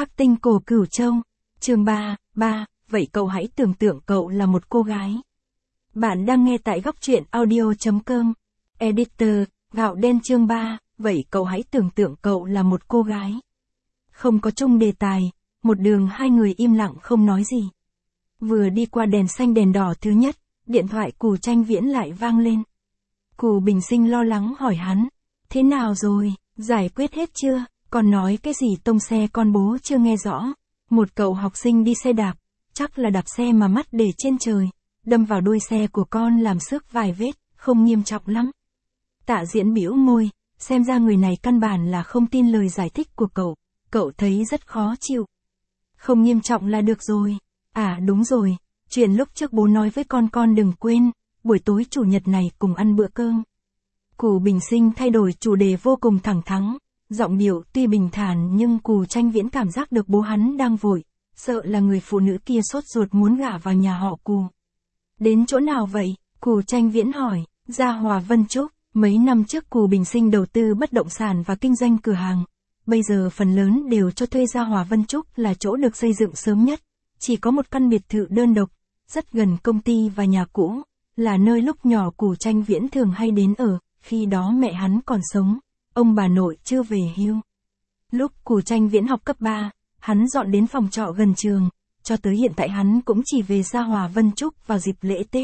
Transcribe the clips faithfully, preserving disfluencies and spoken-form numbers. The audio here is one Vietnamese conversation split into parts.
Khắc tinh cổ Cửu Châu, chương ba, ba, vậy cậu hãy tưởng tượng cậu là một cô gái. Bạn đang nghe tại góc truyện audio.com. Editor, gạo đen chương ba, vậy cậu hãy tưởng tượng cậu là một cô gái. Không có chung đề tài, một đường hai người im lặng không nói gì. Vừa đi qua đèn xanh đèn đỏ thứ nhất, điện thoại Cù Tranh Viễn lại vang lên. Cù Bình Sinh lo lắng hỏi hắn, thế nào rồi, giải quyết hết chưa, còn nói cái gì tông xe con bố chưa nghe rõ. Một cậu học sinh đi xe đạp, chắc là đạp xe mà mắt để trên trời, đâm vào đuôi xe của con làm xước vài vết, không nghiêm trọng lắm. Tạ Diễn bĩu môi, xem ra người này căn bản là không tin lời giải thích của cậu, cậu thấy rất khó chịu. Không nghiêm trọng là được rồi. À đúng rồi, chuyện lúc trước bố nói với con con đừng quên, buổi tối chủ nhật này cùng ăn bữa cơm. Cù Bình Sinh thay đổi chủ đề vô cùng thẳng thắn, giọng điệu tuy bình thản nhưng Cù Tranh Viễn cảm giác được bố hắn đang vội, sợ là người phụ nữ kia sốt ruột muốn gả vào nhà họ Cù. Đến chỗ nào vậy? Cù Tranh Viễn hỏi. Gia Hòa Vân Trúc. Mấy năm trước Cù Bình Sinh đầu tư bất động sản và kinh doanh cửa hàng, bây giờ phần lớn đều cho thuê Gia Hòa Vân Trúc là chỗ được xây dựng sớm nhất, chỉ có một căn biệt thự đơn độc, rất gần công ty và nhà cũ, là nơi lúc nhỏ Cù Tranh Viễn thường hay đến ở, khi đó mẹ hắn còn sống, ông bà nội chưa về hưu. Lúc Cù Tranh Viễn học cấp ba, hắn dọn đến phòng trọ gần trường, cho tới hiện tại hắn cũng chỉ về Gia Hòa Vân Trúc vào dịp lễ Tết.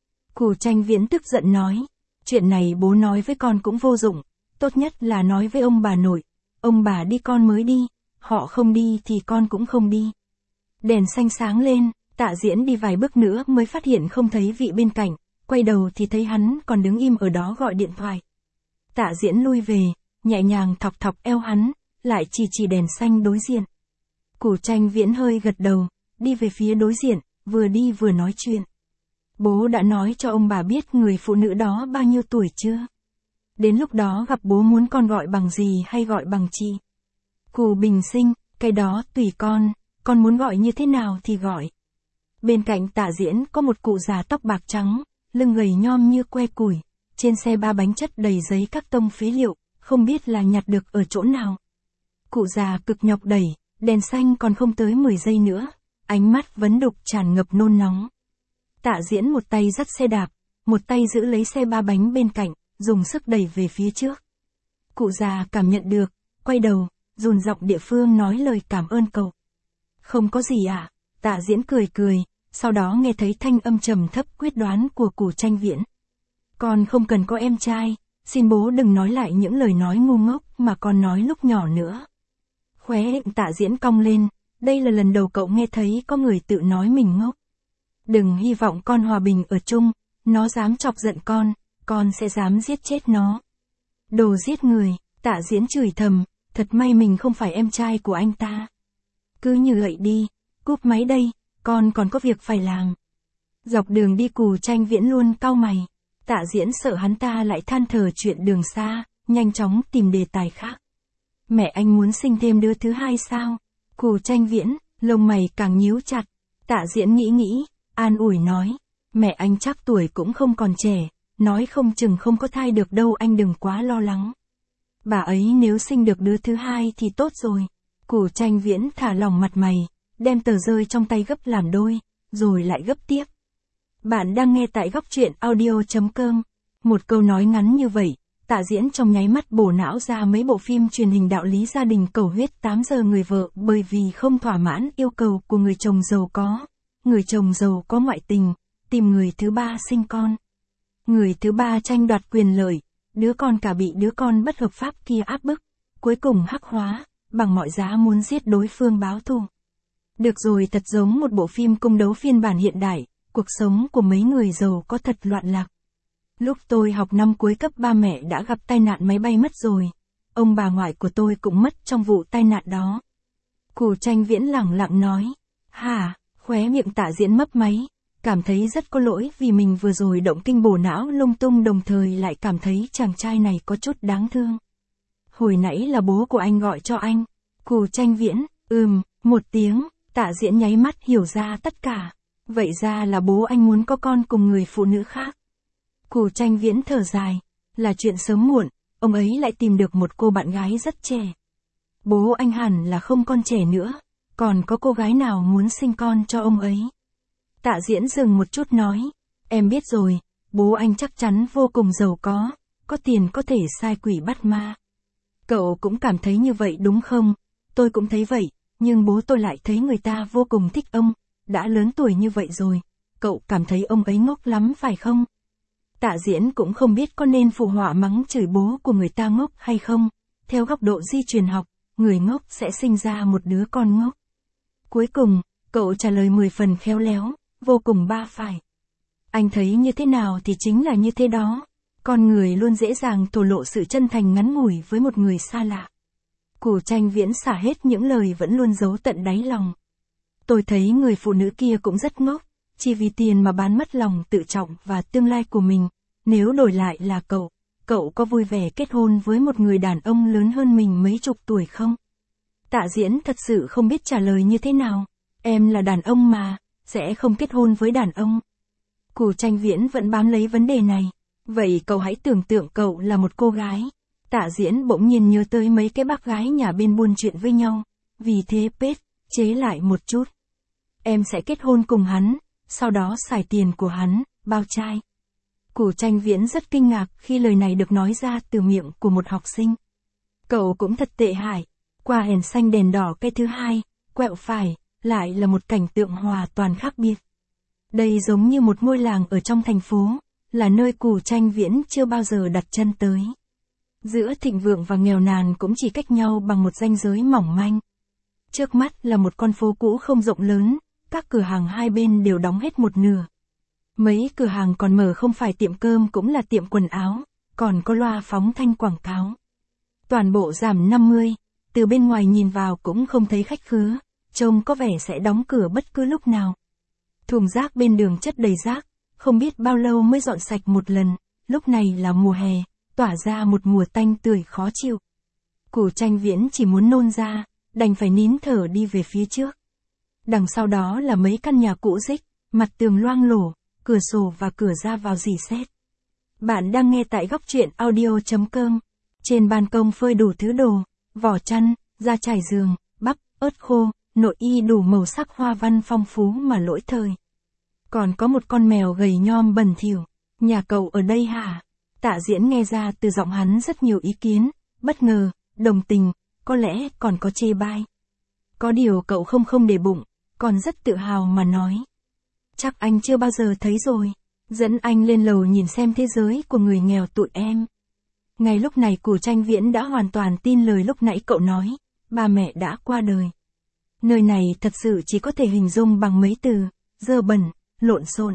Cù Tranh Viễn tức giận nói, chuyện này bố nói với con cũng vô dụng, tốt nhất là nói với ông bà nội, ông bà đi con mới đi, họ không đi thì con cũng không đi. Đèn xanh sáng lên, Tạ Diễn đi vài bước nữa mới phát hiện không thấy vị bên cạnh, quay đầu thì thấy hắn còn đứng im ở đó gọi điện thoại. Tạ Diễn lui về, nhẹ nhàng thọc thọc eo hắn, lại chỉ chỉ đèn xanh đối diện. Cù Tranh Viễn hơi gật đầu, đi về phía đối diện, vừa đi vừa nói chuyện. Bố đã nói cho ông bà biết người phụ nữ đó bao nhiêu tuổi chưa? Đến lúc đó gặp bố muốn con gọi bằng gì hay gọi bằng chị? Cù Bình Sinh, cái đó tùy con, con muốn gọi như thế nào thì gọi. Bên cạnh Tạ Diễn có một cụ già tóc bạc trắng, lưng gầy nhom như que củi, trên xe ba bánh chất đầy giấy các tông phế liệu, không biết là nhặt được ở chỗ nào. Cụ già cực nhọc đẩy, đèn xanh còn không tới mười giây nữa, ánh mắt vấn đục tràn ngập nôn nóng. Tạ Diễn một tay dắt xe đạp, một tay giữ lấy xe ba bánh bên cạnh, dùng sức đẩy về phía trước. Cụ già cảm nhận được, quay đầu, dồn giọng địa phương nói lời cảm ơn cậu. Không có gì ạ, à? Tạ Diễn cười cười, sau đó nghe thấy thanh âm trầm thấp quyết đoán của Cù Tranh Viễn. Con không cần có em trai, xin bố đừng nói lại những lời nói ngu ngốc mà con nói lúc nhỏ nữa. Khóe miệng Tạ Diễn cong lên, đây là lần đầu cậu nghe thấy có người tự nói mình ngốc. Đừng hy vọng con hòa bình ở chung, nó dám chọc giận con, con sẽ dám giết chết nó. Đồ giết người, Tạ Diễn chửi thầm, thật may mình không phải em trai của anh ta. Cứ như vậy đi, cúp máy đây, con còn có việc phải làm. Dọc đường đi Cù Tranh Viễn luôn cau mày, Tạ Diễn sợ hắn ta lại than thở chuyện đường xa, nhanh chóng tìm đề tài khác. Mẹ anh muốn sinh thêm đứa thứ hai sao? Cù Tranh Viễn, lông mày càng nhíu chặt. Tạ Diễn nghĩ nghĩ, an ủi nói, mẹ anh chắc tuổi cũng không còn trẻ, nói không chừng không có thai được đâu, anh đừng quá lo lắng. Bà ấy nếu sinh được đứa thứ hai thì tốt rồi. Cù Tranh Viễn thả lỏng mặt mày, đem tờ rơi trong tay gấp làm đôi, rồi lại gấp tiếp. Bạn đang nghe tại góc truyện audio.com. Một câu nói ngắn như vậy, Tạ Diễn trong nháy mắt bổ não ra mấy bộ phim truyền hình đạo lý gia đình cầu huyết tám giờ người vợ bởi vì không thỏa mãn yêu cầu của người chồng giàu có. Người chồng giàu có ngoại tình, tìm người thứ ba sinh con. Người thứ ba tranh đoạt quyền lợi, đứa con cả bị đứa con bất hợp pháp kia áp bức, cuối cùng hắc hóa, bằng mọi giá muốn giết đối phương báo thù. Được rồi, thật giống một bộ phim cung đấu phiên bản hiện đại, cuộc sống của mấy người giàu có thật loạn lạc. Lúc tôi học năm cuối cấp ba mẹ đã gặp tai nạn máy bay mất rồi, ông bà ngoại của tôi cũng mất trong vụ tai nạn đó. Cù Tranh Viễn lẳng lặng nói, hả? Khóe miệng Tạ Diễn mấp máy, cảm thấy rất có lỗi vì mình vừa rồi động kinh bổ não lung tung, đồng thời lại cảm thấy chàng trai này có chút đáng thương. Hồi nãy là bố của anh gọi cho anh. Cù Tranh Viễn, ừm, một tiếng, Tạ Diễn nháy mắt hiểu ra tất cả. Vậy ra là bố anh muốn có con cùng người phụ nữ khác. Cù Tranh Viễn thở dài, là chuyện sớm muộn, ông ấy lại tìm được một cô bạn gái rất trẻ. Bố anh hẳn là không con trẻ nữa, còn có cô gái nào muốn sinh con cho ông ấy. Tạ Diễn dừng một chút nói, em biết rồi, bố anh chắc chắn vô cùng giàu có, có tiền có thể sai quỷ bắt ma. Cậu cũng cảm thấy như vậy đúng không? Tôi cũng thấy vậy, nhưng bố tôi lại thấy người ta vô cùng thích ông, đã lớn tuổi như vậy rồi, cậu cảm thấy ông ấy ngốc lắm phải không? Tạ Diễn cũng không biết có nên phụ họa mắng chửi bố của người ta ngốc hay không, theo góc độ di truyền học, người ngốc sẽ sinh ra một đứa con ngốc. Cuối cùng, cậu trả lời mười phần khéo léo, vô cùng ba phải. Anh thấy như thế nào thì chính là như thế đó. Con người luôn dễ dàng thổ lộ sự chân thành ngắn ngủi với một người xa lạ. Củ Tranh Viễn xả hết những lời vẫn luôn giấu tận đáy lòng. Tôi thấy người phụ nữ kia cũng rất ngốc, chỉ vì tiền mà bán mất lòng tự trọng và tương lai của mình. Nếu đổi lại là cậu, cậu có vui vẻ kết hôn với một người đàn ông lớn hơn mình mấy chục tuổi không? Tạ Diễn thật sự không biết trả lời như thế nào. Em là đàn ông mà, sẽ không kết hôn với đàn ông. Củ Tranh Viễn vẫn bám lấy vấn đề này. Vậy cậu hãy tưởng tượng cậu là một cô gái. Tạ Diễn bỗng nhiên nhớ tới mấy cái bác gái nhà bên buôn chuyện với nhau. Vì thế pết, chế lại một chút. Em sẽ kết hôn cùng hắn, sau đó xài tiền của hắn, bao trai. Củ Tranh Viễn rất kinh ngạc khi lời này được nói ra từ miệng của một học sinh. Cậu cũng thật tệ hại. Qua đèn xanh đèn đỏ cây thứ hai, quẹo phải, lại là một cảnh tượng hoàn toàn khác biệt. Đây giống như một ngôi làng ở trong thành phố, là nơi Củ Tranh Viễn chưa bao giờ đặt chân tới. Giữa thịnh vượng và nghèo nàn cũng chỉ cách nhau bằng một ranh giới mỏng manh. Trước mắt là một con phố cũ không rộng lớn, các cửa hàng hai bên đều đóng hết một nửa. Mấy cửa hàng còn mở không phải tiệm cơm cũng là tiệm quần áo, còn có loa phóng thanh quảng cáo. Toàn bộ giảm năm mươi, từ bên ngoài nhìn vào cũng không thấy khách khứa, trông có vẻ sẽ đóng cửa bất cứ lúc nào. Thùng rác bên đường chất đầy rác, không biết bao lâu mới dọn sạch một lần, lúc này là mùa hè, tỏa ra một mùi tanh tưởi khó chịu. Củ Tranh Viễn chỉ muốn nôn ra, đành phải nín thở đi về phía trước. Đằng sau đó là mấy căn nhà cũ rích, mặt tường loang lổ, cửa sổ và cửa ra vào rỉ sét. Bạn đang nghe tại góc truyện audio chấm com. Trên ban công phơi đủ thứ đồ, vỏ chăn, da trải giường, bắp, ớt khô, nội y đủ màu sắc hoa văn phong phú mà lỗi thời. Còn có một con mèo gầy nhom bẩn thỉu. Nhà cậu ở đây hả? Tạ Diễn nghe ra từ giọng hắn rất nhiều ý kiến, bất ngờ, đồng tình, có lẽ còn có chê bai. Có điều cậu không không để bụng, còn rất tự hào mà nói. Chắc anh chưa bao giờ thấy rồi. Dẫn anh lên lầu nhìn xem thế giới của người nghèo tụi em. Ngay lúc này Củ Tranh Viễn đã hoàn toàn tin lời lúc nãy cậu nói, ba mẹ đã qua đời. Nơi này thật sự chỉ có thể hình dung bằng mấy từ, dơ bẩn, lộn xộn.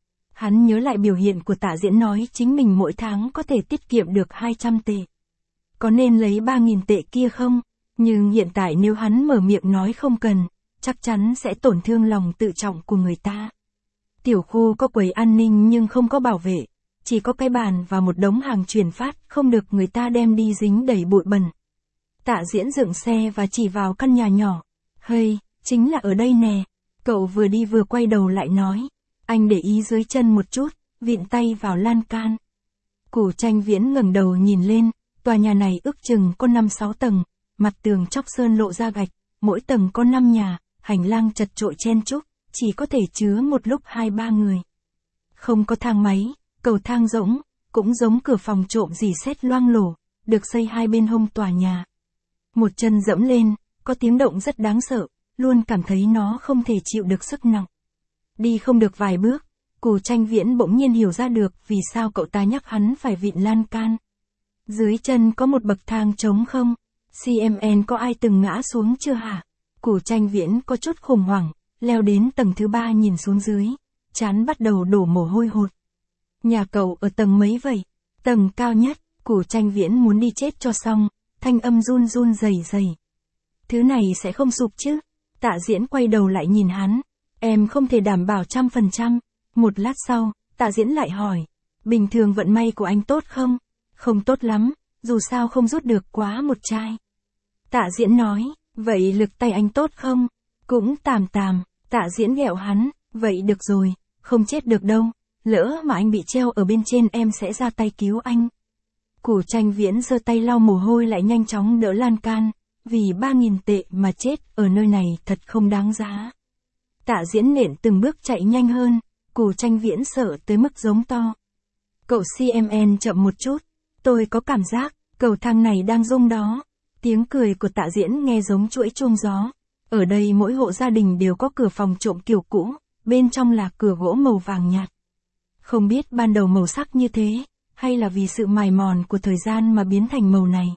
Hắn nhớ lại biểu hiện của Tạ Diễn nói chính mình mỗi tháng có thể tiết kiệm được hai trăm tệ. Có nên lấy ba nghìn tệ kia không? Nhưng hiện tại nếu hắn mở miệng nói không cần, chắc chắn sẽ tổn thương lòng tự trọng của người ta. Tiểu khu có quầy an ninh nhưng không có bảo vệ, chỉ có cái bàn và một đống hàng chuyển phát không được người ta đem đi dính đầy bụi bẩn. Tạ Diễn dựng xe và chỉ vào căn nhà nhỏ. Hây, chính là ở đây nè. Cậu vừa đi vừa quay đầu lại nói. Anh để ý dưới chân một chút, vịn tay vào lan can. Củ Tranh Viễn ngẩng đầu nhìn lên, tòa nhà này ước chừng có năm sáu tầng, mặt tường chóc sơn lộ ra gạch, mỗi tầng có năm nhà, hành lang chật chội chen chúc, chỉ có thể chứa một lúc hai ba người. Không có thang máy, cầu thang rỗng, cũng giống cửa phòng trộm rỉ sét loang lổ, được xây hai bên hông tòa nhà. Một chân dẫm lên, có tiếng động rất đáng sợ, luôn cảm thấy nó không thể chịu được sức nặng. Đi không được vài bước, Củ Tranh Viễn bỗng nhiên hiểu ra được vì sao cậu ta nhắc hắn phải vịn lan can. Dưới chân có một bậc thang trống không? xê em en có ai từng ngã xuống chưa hả? Củ Tranh Viễn có chút khủng hoảng, leo đến tầng thứ ba nhìn xuống dưới, trán bắt đầu đổ mồ hôi hột. Nhà cậu ở tầng mấy vậy? Tầng cao nhất. Củ Tranh Viễn muốn đi chết cho xong, thanh âm run run rẩy rẩy. Thứ này sẽ không sụp chứ? Tạ Diễn quay đầu lại nhìn hắn. Em không thể đảm bảo trăm phần trăm. Một lát sau, Tạ Diễn lại hỏi. Bình thường vận may của anh tốt không? Không tốt lắm, dù sao không rút được quá một chai. Tạ Diễn nói. Vậy lực tay anh tốt không? Cũng tạm tạm. Tạ Diễn ghẹo hắn. Vậy được rồi, không chết được đâu. Lỡ mà anh bị treo ở bên trên em sẽ ra tay cứu anh. Củ Tranh Viễn giơ tay lau mồ hôi lại nhanh chóng đỡ lan can, vì ba nghìn tệ mà chết ở nơi này thật không đáng giá. Tạ Diễn nện từng bước chạy nhanh hơn, Cù Tranh Viễn sợ tới mức giống to. Cậu xê em en chậm một chút, tôi có cảm giác, cầu thang này đang rung đó. Tiếng cười của Tạ Diễn nghe giống chuỗi chuông gió. Ở đây mỗi hộ gia đình đều có cửa phòng trộm kiểu cũ, bên trong là cửa gỗ màu vàng nhạt. Không biết ban đầu màu sắc như thế, hay là vì sự mài mòn của thời gian mà biến thành màu này.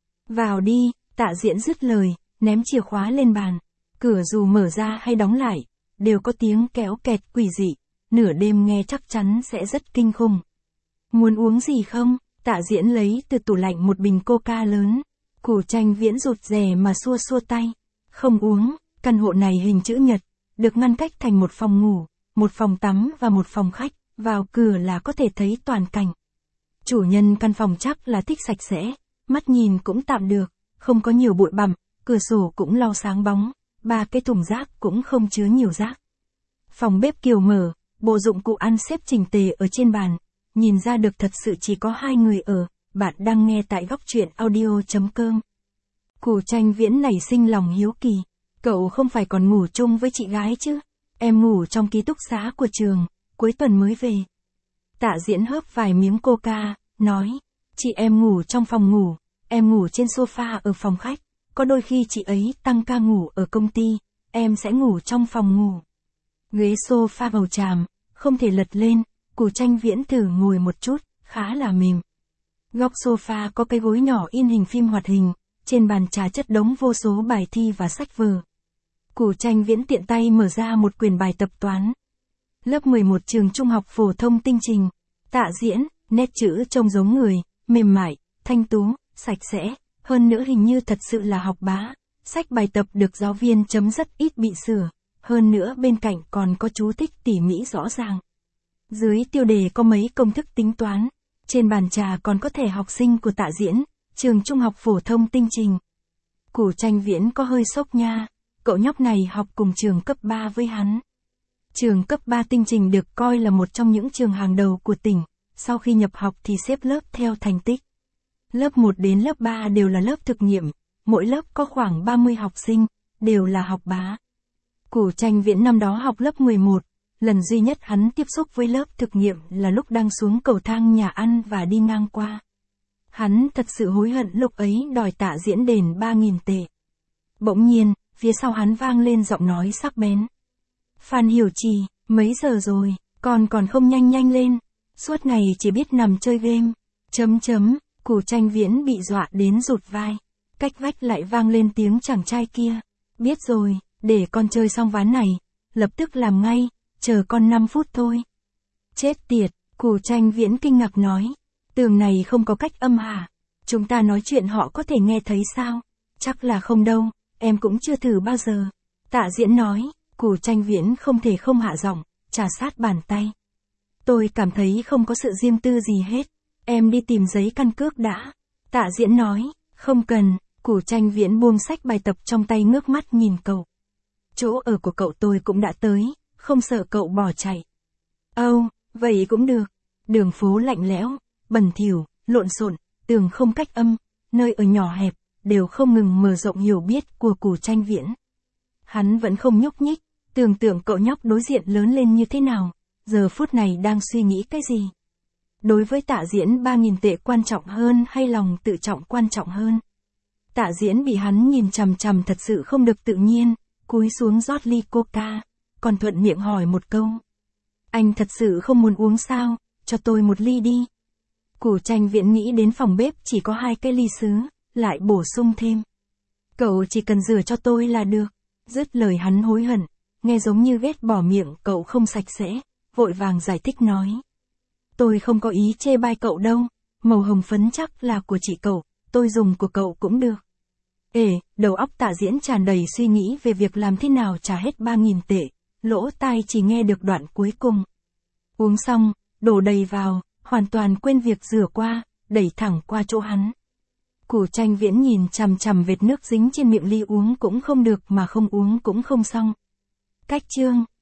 Vào đi, Tạ Diễn dứt lời, ném chìa khóa lên bàn. Cửa dù mở ra hay đóng lại, đều có tiếng kéo kẹt quỷ dị, nửa đêm nghe chắc chắn sẽ rất kinh khủng. Muốn uống gì không? Tạ Diễn lấy từ tủ lạnh một bình coca lớn. Cù Tranh Viễn rụt rè mà xua xua tay. Không uống, căn hộ này hình chữ nhật, được ngăn cách thành một phòng ngủ, một phòng tắm và một phòng khách, vào cửa là có thể thấy toàn cảnh. Chủ nhân căn phòng chắc là thích sạch sẽ, mắt nhìn cũng tạm được, không có nhiều bụi bặm, cửa sổ cũng lau sáng bóng, ba cái thùng rác cũng không chứa nhiều rác. Phòng bếp kiều mở, bộ dụng cụ ăn xếp chỉnh tề ở trên bàn, nhìn ra được thật sự chỉ có hai người ở. Bạn đang nghe tại góc truyện audio chấm com. Cù Tranh Viễn nảy sinh lòng hiếu kỳ. Cậu không phải còn ngủ chung với chị gái chứ? Em ngủ trong ký túc xá của trường, cuối tuần mới về. Tạ Diễn hớp vài miếng coca, nói. Chị em ngủ trong phòng ngủ, em ngủ trên sofa ở phòng khách. Có đôi khi chị ấy tăng ca ngủ ở công ty, em sẽ ngủ trong phòng ngủ. Ghế sofa màu tràm, không thể lật lên. Cù Tranh Viễn thử ngồi một chút, khá là mềm. Góc sofa có cái gối nhỏ in hình phim hoạt hình, trên bàn trà chất đống vô số bài thi và sách vở. Cù Tranh Viễn tiện tay mở ra một quyển bài tập toán. Lớp mười một trường trung học phổ thông Tinh Trình. Tạ Diễn, nét chữ trông giống người, mềm mại, thanh tú, sạch sẽ, hơn nữa hình như thật sự là học bá. Sách bài tập được giáo viên chấm rất ít bị sửa, hơn nữa bên cạnh còn có chú thích tỉ mỉ rõ ràng. Dưới tiêu đề có mấy công thức tính toán. Trên bàn trà còn có thẻ học sinh của Tạ Diễn, trường trung học phổ thông Tinh Trình. Cù Tranh Viễn có hơi sốc nha, cậu nhóc này học cùng trường cấp ba với hắn. Trường cấp ba Tinh Trình được coi là một trong những trường hàng đầu của tỉnh, sau khi nhập học thì xếp lớp theo thành tích. Lớp một đến lớp ba đều là lớp thực nghiệm, mỗi lớp có khoảng ba mươi học sinh, đều là học bá. Cù Tranh Viễn năm đó học lớp mười một. Lần duy nhất hắn tiếp xúc với lớp thực nghiệm là lúc đang xuống cầu thang nhà ăn và đi ngang qua. Hắn thật sự hối hận lúc ấy đòi Tạ Diễn đền ba nghìn tệ. Bỗng nhiên, phía sau hắn vang lên giọng nói sắc bén. Phan Hiểu Trì, mấy giờ rồi, con còn không nhanh nhanh lên, suốt ngày chỉ biết nằm chơi game. Chấm chấm, Cù Tranh Viễn bị dọa đến rụt vai. Cách vách lại vang lên tiếng chàng trai kia. Biết rồi, để con chơi xong ván này, lập tức làm ngay. Chờ con năm phút thôi. Chết tiệt, Cù Tranh Viễn kinh ngạc nói. Tường này không có cách âm hả? Chúng ta nói chuyện họ có thể nghe thấy sao? Chắc là không đâu, em cũng chưa thử bao giờ. Tạ Diễn nói, Cù Tranh Viễn không thể không hạ giọng, trà sát bàn tay. Tôi cảm thấy không có sự riêng tư gì hết. Em đi tìm giấy căn cước đã. Tạ Diễn nói, không cần. Cù Tranh Viễn buông sách bài tập trong tay ngước mắt nhìn cậu. Chỗ ở của cậu tôi cũng đã tới. Không sợ cậu bỏ chạy. Âu, oh, vậy cũng được. Đường phố lạnh lẽo, bẩn thỉu, lộn xộn, tường không cách âm, nơi ở nhỏ hẹp, đều không ngừng mở rộng hiểu biết của Cù Tranh Viễn. Hắn vẫn không nhúc nhích, tưởng tượng cậu nhóc đối diện lớn lên như thế nào, giờ phút này đang suy nghĩ cái gì. Đối với Tạ Diễn ba nghìn tệ quan trọng hơn hay lòng tự trọng quan trọng hơn? Tạ Diễn bị hắn nhìn chằm chằm thật sự không được tự nhiên, cúi xuống rót ly coca. Còn thuận miệng hỏi một câu. Anh thật sự không muốn uống sao, cho tôi một ly đi. Cù Tranh Viễn nghĩ đến phòng bếp chỉ có hai cái ly sứ, lại bổ sung thêm. Cậu chỉ cần rửa cho tôi là được. Dứt lời hắn hối hận, nghe giống như ghét bỏ miệng cậu không sạch sẽ, vội vàng giải thích nói. Tôi không có ý chê bai cậu đâu, màu hồng phấn chắc là của chị cậu, tôi dùng của cậu cũng được. Ê, đầu óc Tạ Diễn tràn đầy suy nghĩ về việc làm thế nào trả hết ba nghìn tệ. Lỗ tai chỉ nghe được đoạn cuối cùng. Uống xong, đổ đầy vào, hoàn toàn quên việc rửa qua, đẩy thẳng qua chỗ hắn. Cù Tranh Viễn nhìn chằm chằm vệt nước dính trên miệng ly uống cũng không được mà không uống cũng không xong. Cách chương